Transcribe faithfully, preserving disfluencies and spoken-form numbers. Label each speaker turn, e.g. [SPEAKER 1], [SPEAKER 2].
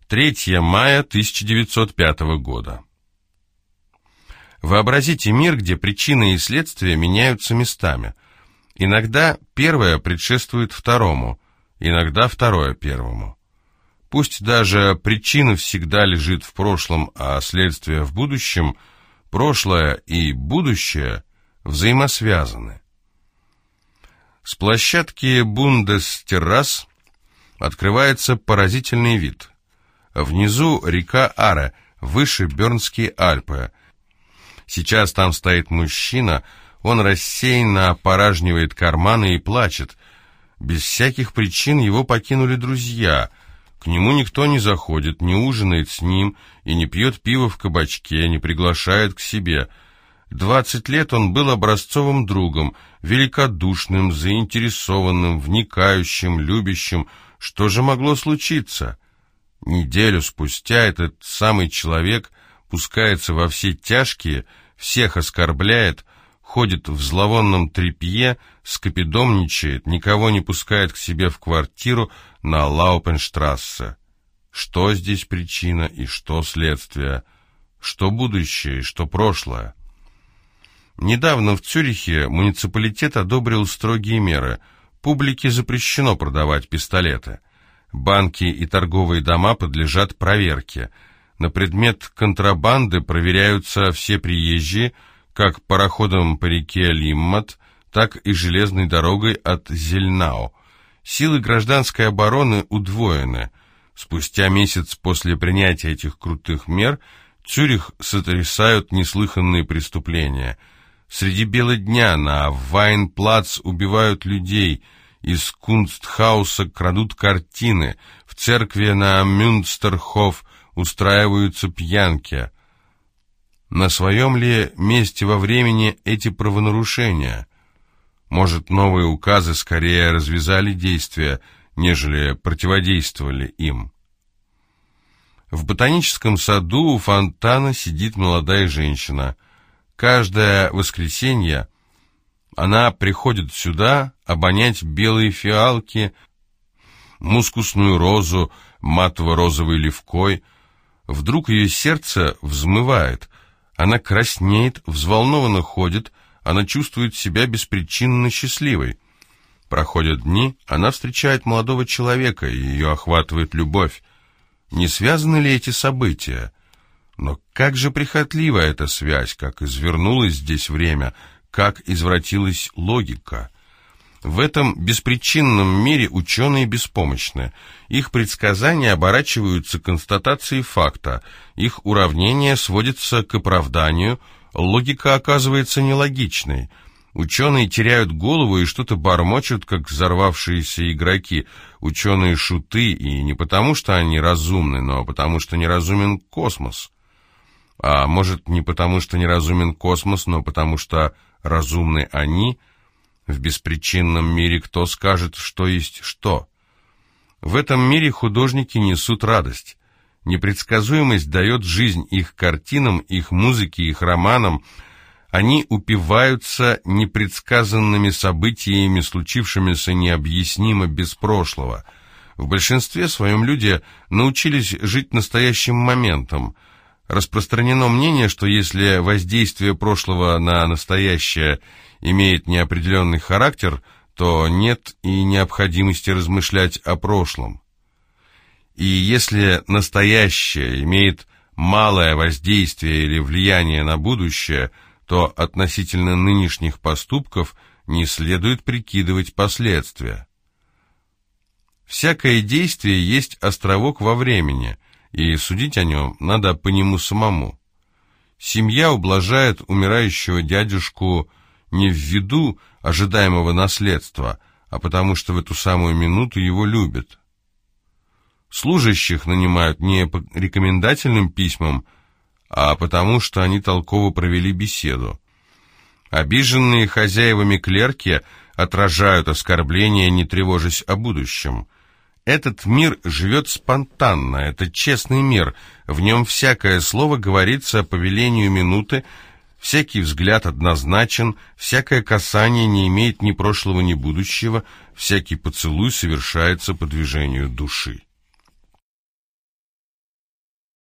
[SPEAKER 1] третьего мая тысяча девятьсот пятого года. Вообразите мир, где причины и следствия меняются местами. Иногда первое предшествует второму, иногда второе первому. Пусть даже причина всегда лежит в прошлом, а следствие в будущем, прошлое и будущее взаимосвязаны. С площадки Бундестеррас открывается поразительный вид. Внизу река Аре, выше Бернские Альпы. Сейчас там стоит мужчина, он рассеянно опоражнивает карманы и плачет. Без всяких причин его покинули друзья. К нему никто не заходит, не ужинает с ним и не пьет пиво в кабачке, не приглашает к себе. Двадцать лет он был образцовым другом, великодушным, заинтересованным, вникающим, любящим. Что же могло случиться? Неделю спустя этот самый человек пускается во все тяжкие, всех оскорбляет, ходит в зловонном тряпье, скопидомничает, никого не пускает к себе в квартиру на Лаупенштрассе. Что здесь причина и что следствие? Что будущее и что прошлое? Недавно в Цюрихе муниципалитет одобрил строгие меры. Публике запрещено продавать пистолеты. Банки и торговые дома подлежат проверке. На предмет контрабанды проверяются все приезжие, как пароходом по реке Лиммат, так и железной дорогой от Зельнау. Силы гражданской обороны удвоены. Спустя месяц после принятия этих крутых мер Цюрих сотрясают неслыханные преступления. Среди бела дня на Вайнплац убивают людей, из Кунстхауса крадут картины, в церкви на Мюнстерхоф устраиваются пьянки. На своем ли месте во времени эти правонарушения? Может, новые указы скорее развязали действия, нежели противодействовали им? В ботаническом саду у фонтана сидит молодая женщина. Каждое воскресенье она приходит сюда обонять белые фиалки, мускусную розу, матово-розовой левкой. Вдруг ее сердце взмывает. Она краснеет, взволнованно ходит, она чувствует себя беспричинно счастливой. Проходят дни, она встречает молодого человека, и ее охватывает любовь. Не связаны ли эти события? Но как же прихотлива эта связь, как извернулось здесь время, как извратилась логика. В этом беспричинном мире ученые беспомощны. Их предсказания оборачиваются констатацией факта, их уравнение сводится к оправданию, логика оказывается нелогичной. Ученые теряют голову и что-то бормочут, как взорвавшиеся игроки. Ученые-шуты, и не потому, что они разумны, но потому, что неразумен космос. А может, не потому, что неразумен космос, но потому, что разумны они? В беспричинном мире кто скажет, что есть что? В этом мире художники несут радость. Непредсказуемость дает жизнь их картинам, их музыке, их романам. Они упиваются непредсказанными событиями, случившимися необъяснимо без прошлого. В большинстве своем люди научились жить настоящим моментом. Распространено мнение, что если воздействие прошлого на настоящее имеет неопределенный характер, то нет и необходимости размышлять о прошлом. И если настоящее имеет малое воздействие или влияние на будущее, то относительно нынешних поступков не следует прикидывать последствия. Всякое действие есть островок во времени, и судить о нем надо по нему самому. Семья ублажает умирающего дядюшку не ввиду ожидаемого наследства, а потому что в эту самую минуту его любят. Служащих нанимают не по рекомендательным письмам, а потому что они толково провели беседу. Обиженные хозяевами клерки отражают оскорбления, не тревожась о будущем. Этот мир живет спонтанно, это честный мир, в нем всякое слово говорится по велению минуты, всякий взгляд однозначен, всякое касание не имеет ни прошлого, ни будущего, всякий поцелуй совершается по движению души.